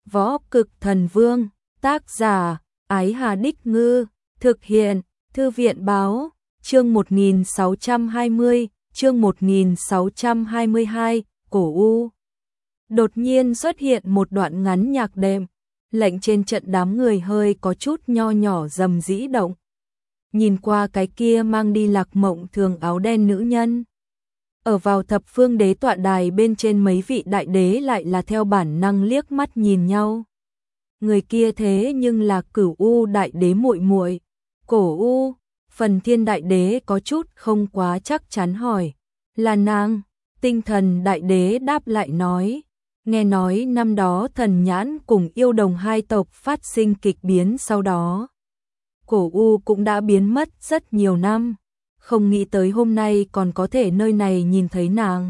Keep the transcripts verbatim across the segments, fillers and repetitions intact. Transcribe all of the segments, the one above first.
Võ Cực Thần Vương, tác giả, Ái Hà Đích Ngư, thực hiện, Thư viện Báo, chương một nghìn sáu trăm hai mươi, chương một nghìn sáu trăm hai mươi hai, Cổ U. Đột nhiên xuất hiện một đoạn ngắn nhạc đệm, lệnh trên trận đám người hơi có chút nho nhỏ rầm rĩ động. Nhìn qua cái kia mang đi Lạc Mộng Thường áo đen nữ nhân. Ở vào thập phương đế tọa đài bên trên mấy vị đại đế lại là theo bản năng liếc mắt nhìn nhau. Người kia thế nhưng là Cửu U đại đế muội muội. Cổ U, Phần Thiên đại đế có chút không quá chắc chắn hỏi, là nàng? Tinh Thần đại đế đáp lại nói, nghe nói năm đó Thần Nhãn cùng Yêu Đồng hai tộc phát sinh kịch biến, sau đó Cổ U cũng đã biến mất rất nhiều năm, không nghĩ tới hôm nay còn có thể nơi này nhìn thấy nàng.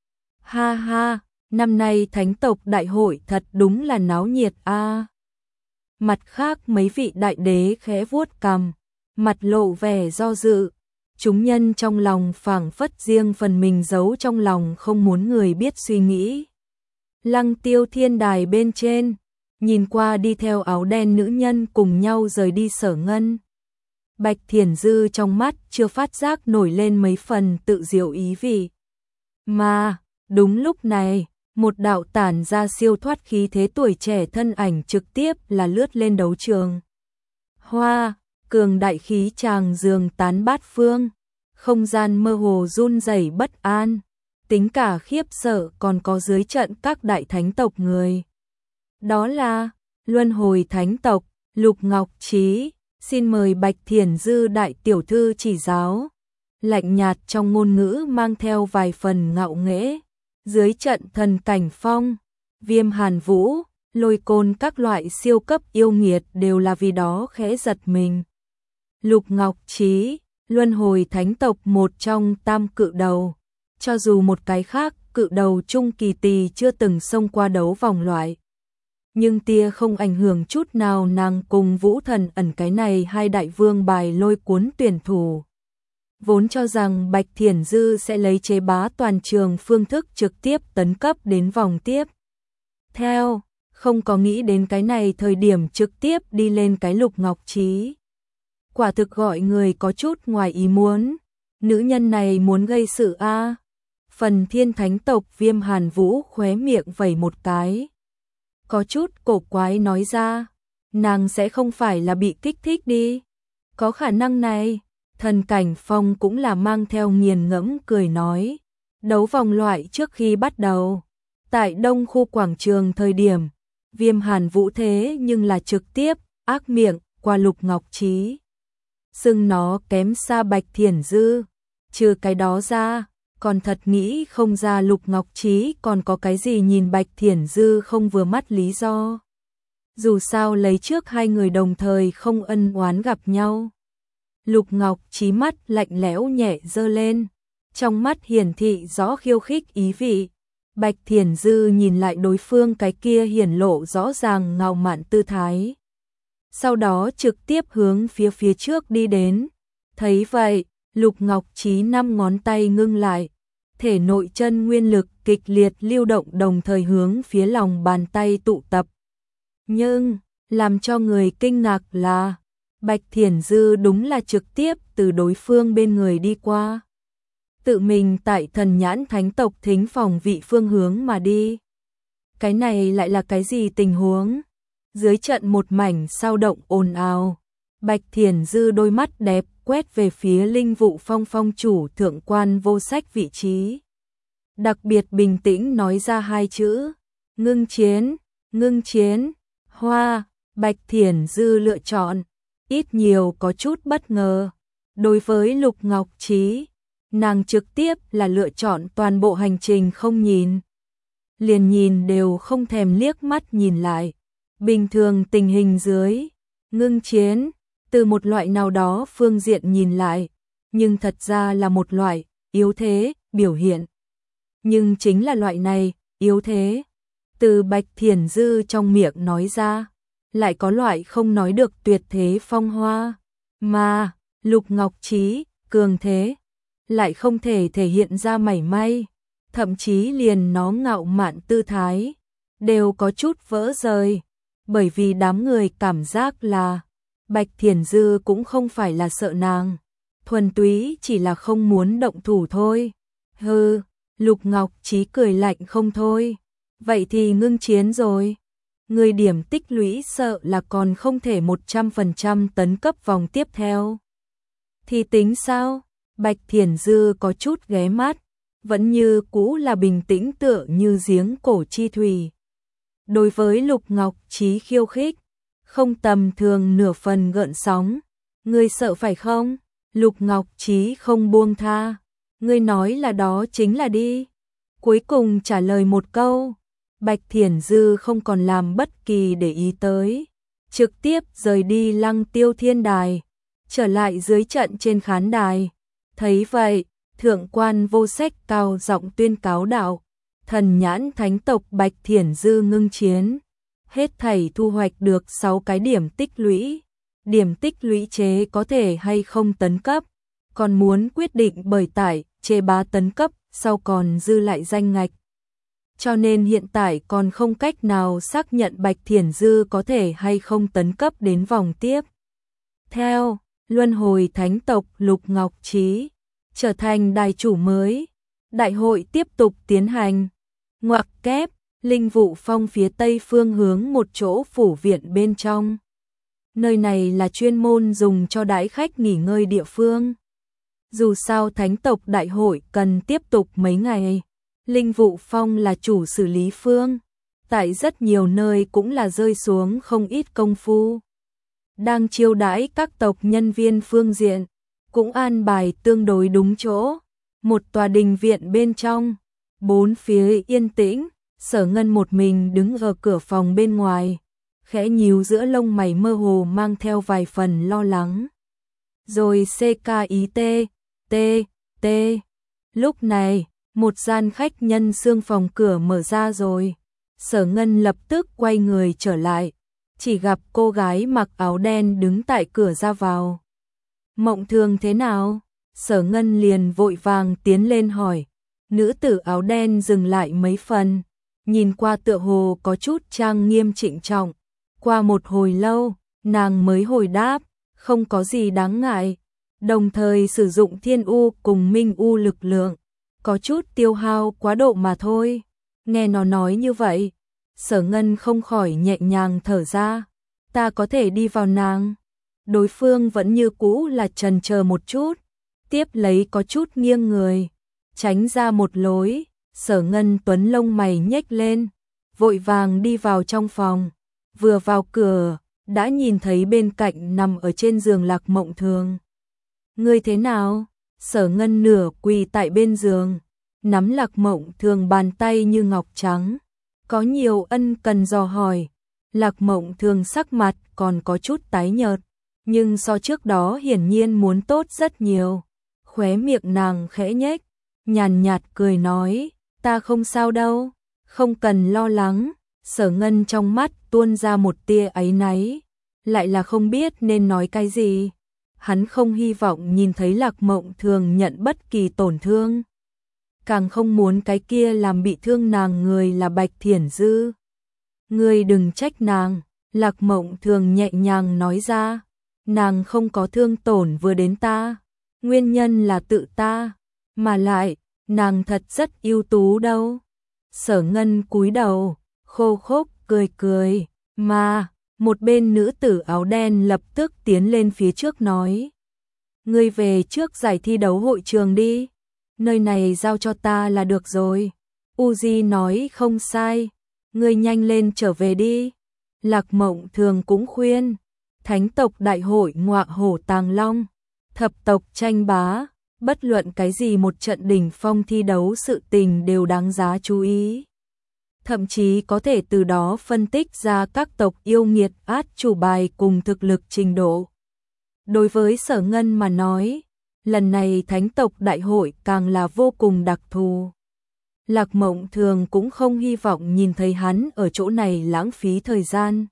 Ha ha, năm nay thánh tộc đại hội thật đúng là náo nhiệt a. À. Mặt khác mấy vị đại đế khẽ vuốt cằm, mặt lộ vẻ do dự. Chúng nhân trong lòng phảng phất riêng phần mình giấu trong lòng không muốn người biết suy nghĩ. Lăng Tiêu Thiên đài bên trên, nhìn qua đi theo áo đen nữ nhân cùng nhau rời đi Sở Ngân. Bạch Thiển Dư trong mắt chưa phát giác nổi lên mấy phần tự diệu ý vị. Mà, đúng lúc này, một đạo tản ra siêu thoát khí thế tuổi trẻ thân ảnh trực tiếp là lướt lên đấu trường. Hoa, cường đại khí tràng dường tán bát phương, không gian mơ hồ run rẩy bất an, tính cả khiếp sợ còn có dưới trận các đại thánh tộc người. Đó là Luân Hồi Thánh tộc, Lục Ngọc Trí, xin mời Bạch Thiển Dư đại tiểu thư chỉ giáo. Lạnh nhạt trong ngôn ngữ mang theo vài phần ngạo nghễ. Dưới trận Thần Cảnh Phong, Viêm Hàn Vũ, Lôi Côn các loại siêu cấp yêu nghiệt đều là vì đó khẽ giật mình. Lục Ngọc Trí, Luân Hồi Thánh tộc một trong tam cự đầu, cho dù một cái khác cự đầu trung kỳ tỳ chưa từng xông qua đấu vòng loại. Nhưng tia không ảnh hưởng chút nào nàng cùng Vũ Thần Ẩn cái này hai đại vương bài lôi cuốn tuyển thủ. Vốn cho rằng Bạch Thiển Dư sẽ lấy chế bá toàn trường phương thức trực tiếp tấn cấp đến vòng tiếp theo, không có nghĩ đến cái này thời điểm trực tiếp đi lên cái Lục Ngọc Trí. Quả thực gọi người có chút ngoài ý muốn, nữ nhân này muốn gây sự a. À. Phần Thiên Thánh tộc Viêm Hàn Vũ khóe miệng vẩy một cái, có chút cổ quái nói ra, nàng sẽ không phải là bị kích thích đi. Có khả năng này. Thần Cảnh Phong cũng là mang theo nghiền ngẫm cười nói, đấu vòng loại trước khi bắt đầu, tại Đông khu quảng trường thời điểm, Viêm Hàn Vũ thế nhưng là trực tiếp ác miệng qua Lục Ngọc Trí. Xưng nó kém xa Bạch Thiển Dư, trừ cái đó ra, còn thật nghĩ không ra Lục Ngọc Trí còn có cái gì nhìn Bạch Thiển Dư không vừa mắt lý do. Dù sao lấy trước hai người đồng thời không ân oán gặp nhau. Lục Ngọc Trí mắt lạnh lẽo nhẹ giơ lên, trong mắt hiển thị rõ khiêu khích ý vị. Bạch Thiển Dư nhìn lại đối phương cái kia hiển lộ rõ ràng ngạo mạn tư thái. Sau đó trực tiếp hướng phía phía trước đi đến. Thấy vậy, Lục Ngọc Trí năm ngón tay ngưng lại, thể nội chân nguyên lực kịch liệt lưu động đồng thời hướng phía lòng bàn tay tụ tập. Nhưng, làm cho người kinh ngạc là Bạch Thiển Dư đúng là trực tiếp từ đối phương bên người đi qua. Tự mình tại Thần Nhãn Thánh tộc thính phòng vị phương hướng mà đi. Cái này lại là cái gì tình huống? Dưới trận một mảnh sao động ồn ào. Bạch Thiển Dư đôi mắt đẹp quét về phía Linh Vụ Phong phong chủ thượng quan vô sách vị trí. Đặc biệt bình tĩnh nói ra hai chữ. Ngưng chiến, ngưng chiến, hoa, Bạch Thiển Dư lựa chọn. Ít nhiều có chút bất ngờ. Đối với Lục Ngọc Trí, nàng trực tiếp là lựa chọn toàn bộ hành trình không nhìn. Liền nhìn đều không thèm liếc mắt nhìn lại. Bình thường tình hình dưới, ngưng chiến, từ một loại nào đó phương diện nhìn lại, nhưng thật ra là một loại yếu thế, biểu hiện. Nhưng chính là loại này, yếu thế, từ Bạch Thiển Dư trong miệng nói ra, lại có loại không nói được tuyệt thế phong hoa, mà Lục Ngọc Trí, cường thế, lại không thể thể hiện ra mảy may, thậm chí liền nó ngạo mạn tư thái, đều có chút vỡ rời, bởi vì đám người cảm giác là Bạch Thiển Dư cũng không phải là sợ nàng, thuần túy chỉ là không muốn động thủ thôi. Hừ, Lục Ngọc Chí cười lạnh không thôi. Vậy thì ngưng chiến rồi. Người điểm tích lũy sợ là còn không thể một trăm phần trăm tấn cấp vòng tiếp theo. Thì tính sao? Bạch Thiển Dư có chút ghé mắt, vẫn như cũ là bình tĩnh tựa như giếng cổ chi thủy. Đối với Lục Ngọc Chí khiêu khích, không tầm thường nửa phần gợn sóng. Ngươi sợ phải không? Lục Ngọc Chí không buông tha. Ngươi nói là đó chính là đi. Cuối cùng trả lời một câu. Bạch Thiển Dư không còn làm bất kỳ để ý tới, trực tiếp rời đi Lăng Tiêu Thiên Đài, trở lại dưới trận trên khán đài. Thấy vậy, thượng quan Vô Sách cao giọng tuyên cáo đạo, thần nhãn thánh tộc Bạch Thiển Dư ngưng chiến, hết thảy thu hoạch được sáu cái điểm tích lũy. Điểm tích lũy chế có thể hay không tấn cấp, còn muốn quyết định bởi tại chế bá tấn cấp, sau còn dư lại danh ngạch. Cho nên hiện tại còn không cách nào xác nhận Bạch Thiển Dư có thể hay không tấn cấp đến vòng tiếp. Theo, luân hồi thánh tộc Lục Ngọc Chí trở thành đài chủ mới, đại hội tiếp tục tiến hành. Ngoặc kép, Linh Vụ Phong phía tây phương hướng một chỗ phủ viện bên trong. Nơi này là chuyên môn dùng cho đãi khách nghỉ ngơi địa phương. Dù sao thánh tộc đại hội cần tiếp tục mấy ngày. Linh Vụ Phong là chủ xử lý phương, tại rất nhiều nơi cũng là rơi xuống không ít công phu. Đang chiêu đãi các tộc nhân viên phương diện, cũng an bài tương đối đúng chỗ. Một tòa đình viện bên trong, bốn phía yên tĩnh, Sở Ngân một mình đứng ở cửa phòng bên ngoài, khẽ nhíu giữa lông mày mơ hồ mang theo vài phần lo lắng. Rồi xê ca ý tê, tê, tê. Lúc này, một gian khách nhân xương phòng cửa mở ra rồi. Sở Ngân lập tức quay người trở lại, chỉ gặp cô gái mặc áo đen đứng tại cửa ra vào. Mộng Thường thế nào? Sở Ngân liền vội vàng tiến lên hỏi. Nữ tử áo đen dừng lại mấy phần, nhìn qua tựa hồ có chút trang nghiêm trịnh trọng. Qua một hồi lâu, nàng mới hồi đáp, không có gì đáng ngại, đồng thời sử dụng thiên u cùng minh u lực lượng, có chút tiêu hao quá độ mà thôi. Nghe nó nói như vậy, Sở Ngân không khỏi nhẹ nhàng thở ra. Ta có thể đi vào nàng. Đối phương vẫn như cũ là chần chờ một chút, tiếp lấy có chút nghiêng người, tránh ra một lối. Sở Ngân tuấn lông mày nhếch lên, vội vàng đi vào trong phòng. Vừa vào cửa, đã nhìn thấy bên cạnh nằm ở trên giường Lạc Mộng Thường. Ngươi thế nào? Sở Ngân nửa quỳ tại bên giường, nắm Lạc Mộng Thường bàn tay như ngọc trắng, có nhiều ân cần dò hỏi. Lạc Mộng Thường sắc mặt còn có chút tái nhợt, nhưng so trước đó hiển nhiên muốn tốt rất nhiều. Khóe miệng nàng khẽ nhếch, nhàn nhạt cười nói, ta không sao đâu, không cần lo lắng. Sở Ngân trong mắt tuôn ra một tia áy náy, lại là không biết nên nói cái gì. Hắn không hy vọng nhìn thấy Lạc Mộng Thường nhận bất kỳ tổn thương, càng không muốn cái kia làm bị thương nàng người là Bạch Thiển Dư. Ngươi đừng trách nàng, Lạc Mộng Thường nhẹ nhàng nói ra, nàng không có thương tổn vừa đến ta, nguyên nhân là tự ta, mà lại, nàng thật rất ưu tú đâu. Sở Ngân cúi đầu, khô khốc cười cười, mà, một bên nữ tử áo đen lập tức tiến lên phía trước nói. Ngươi về trước giải thi đấu hội trường đi, nơi này giao cho ta là được rồi. Uzi nói không sai, ngươi nhanh lên trở về đi. Lạc Mộng Thường cũng khuyên, thánh tộc đại hội ngọa hổ tàng long, thập tộc tranh bá, bất luận cái gì một trận đỉnh phong thi đấu sự tình đều đáng giá chú ý. Thậm chí có thể từ đó phân tích ra các tộc yêu nghiệt át chủ bài cùng thực lực trình độ. Đối với Sở Ngân mà nói, lần này thánh tộc đại hội càng là vô cùng đặc thù. Lạc Mộng Thường cũng không hy vọng nhìn thấy hắn ở chỗ này lãng phí thời gian.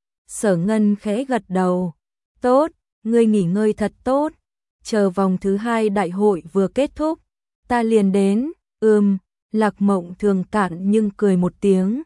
Sở Ngân khẽ gật đầu, tốt, ngươi nghỉ ngơi thật tốt, chờ vòng thứ hai đại hội vừa kết thúc, ta liền đến. Ừm. Lạc Mộng Thường cạn nhưng cười một tiếng,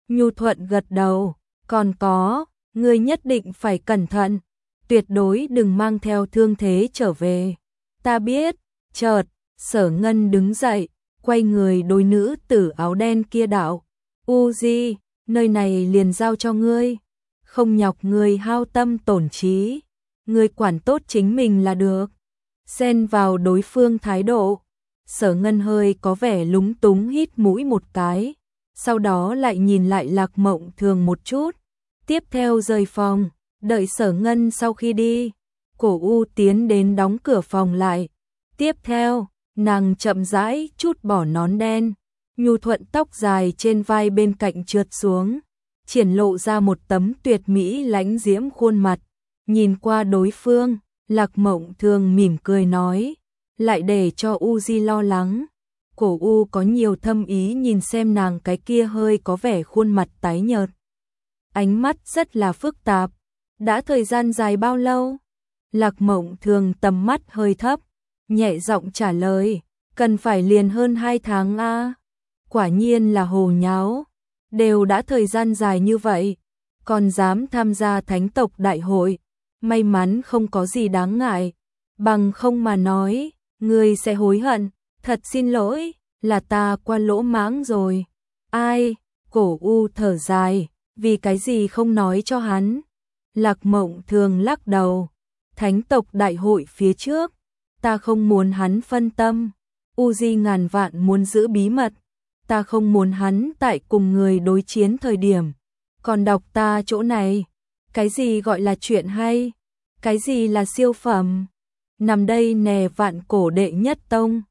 Nhu Thuận gật đầu, còn có, ngươi nhất định phải cẩn thận, tuyệt đối đừng mang theo thương thế trở về. Ta biết. Chợt, Sở Ngân đứng dậy, quay người đối nữ tử áo đen kia đạo, Uzi, nơi này liền giao cho ngươi, không nhọc ngươi hao tâm tổn trí, ngươi quản tốt chính mình là được. Xen vào đối phương thái độ, Sở Ngân hơi có vẻ lúng túng hít mũi một cái, sau đó lại nhìn lại Lạc Mộng Thường một chút, tiếp theo rời phòng, đợi Sở Ngân sau khi đi, Cổ U tiến đến đóng cửa phòng lại. Tiếp theo, nàng chậm rãi trút bỏ nón đen, nhu thuận tóc dài trên vai bên cạnh trượt xuống, triển lộ ra một tấm tuyệt mỹ lãnh diễm khuôn mặt, nhìn qua đối phương, Lạc Mộng Thường mỉm cười nói, lại để cho Uzi lo lắng. Cổ U có nhiều thâm ý nhìn xem nàng cái kia hơi có vẻ khuôn mặt tái nhợt. Ánh mắt rất là phức tạp, đã thời gian dài bao lâu? Lạc Mộng Thường tầm mắt hơi thấp, nhẹ giọng trả lời, cần phải liền hơn hai tháng a. Quả nhiên là hồ nháo, đều đã thời gian dài như vậy, còn dám tham gia thánh tộc đại hội, may mắn không có gì đáng ngại, bằng không mà nói, ngươi sẽ hối hận, thật xin lỗi, là ta qua lỗ mãng rồi. Ai? Cổ U thở dài, vì cái gì không nói cho hắn? Lạc Mộng Thường lắc đầu, thánh tộc đại hội phía trước, ta không muốn hắn phân tâm, Uzi ngàn vạn muốn giữ bí mật, ta không muốn hắn tại cùng người đối chiến thời điểm, còn đọc ta chỗ này, cái gì gọi là chuyện hay, cái gì là siêu phẩm, nằm đây nè vạn cổ đệ nhất tông,